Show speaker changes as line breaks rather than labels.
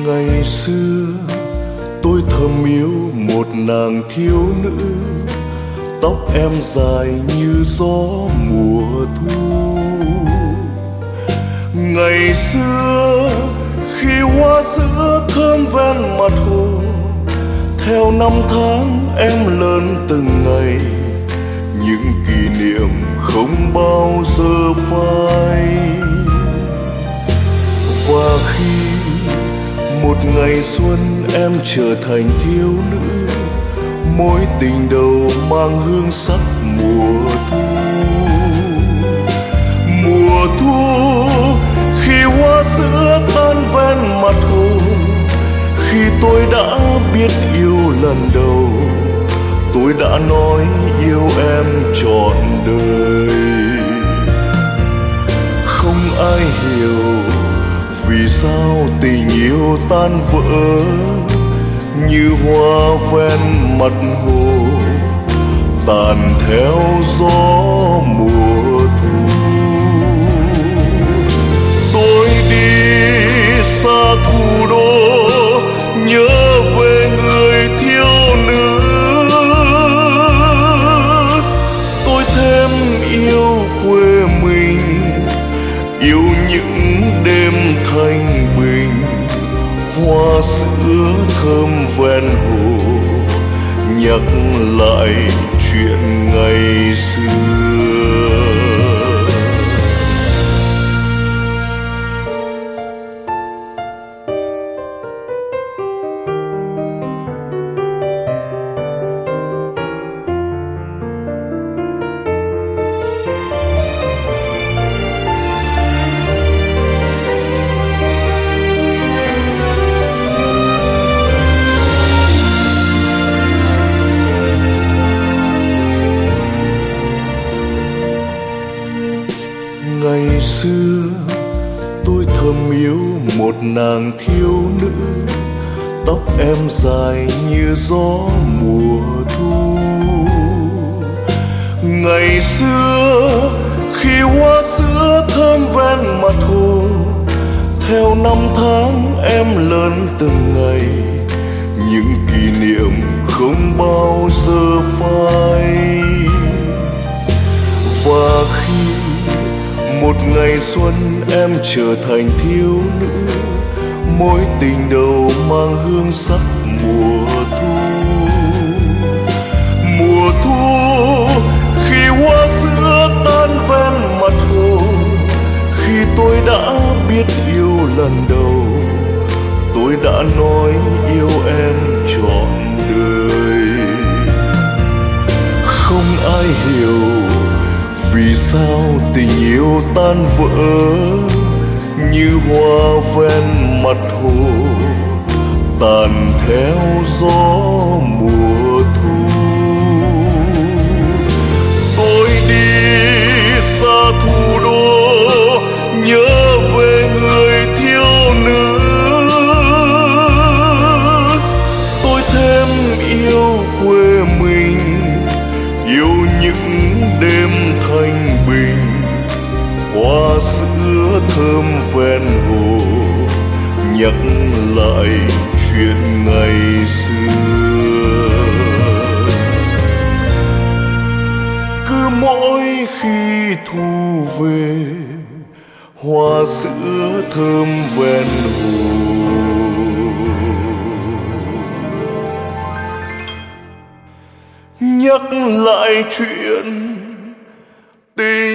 Ngày xưa tôi thầm yêu một nàng thiếu nữ, tóc em dài như gió mùa thu. Ngày xưa khi hoa sữa thơm ven mặt hồ, theo năm tháng em lớn từng ngày, những kỷ niệm không bao giờ phai. Và khi một ngày xuân em trở thành thiếu nữ, mối tình đầu mang hương sắc mùa thu. Mùa thu khi hoa sữa tan ven mặt hồ, khi tôi đã biết yêu lần đầu, tôi đã nói yêu em trọn đời. Không ai hiểu vì sao tình yêu tan vỡ như hoa ven mặt hồ, tàn theo gió mùa thu. Tôi đi xa thủ đô, nhớ về người thiếu nữ. Tôi thêm yêu quê mình, yêu những đêm thanh bình, hoa sữa thơm ven hồ, nhắc lại chuyện ngày xưa. Ngày xưa tôi thầm yêu một nàng thiếu nữ, tóc em dài như gió mùa thu. Ngày xưa khi hoa sữa thơm ven mặt hồ, theo năm tháng em lớn từng ngày, những kỷ niệm không bao giờ phai. Và khi một ngày xuân em trở thành thiếu nữ, mối tình đầu mang hương sắc mùa thu. Mùa thu khi hoa sữa tan ven mặt hồ, khi tôi đã biết yêu lần đầu, tôi đã nói yêu em trọn đời. Không ai hiểu vì sao tình yêu tan vỡ như hoa ven mặt hồ, tàn theo gió mùa thu. Tôi đi xa thủ đô, nhớ về người thiếu nữ. Tôi thêm yêu quê mình, yêu những đêm thanh bình, hoa sữa thơm ven hồ, nhắc lại chuyện ngày xưa. Cứ mỗi khi thu về, hoa sữa thơm ven hồ, nhắc lại chuyện tình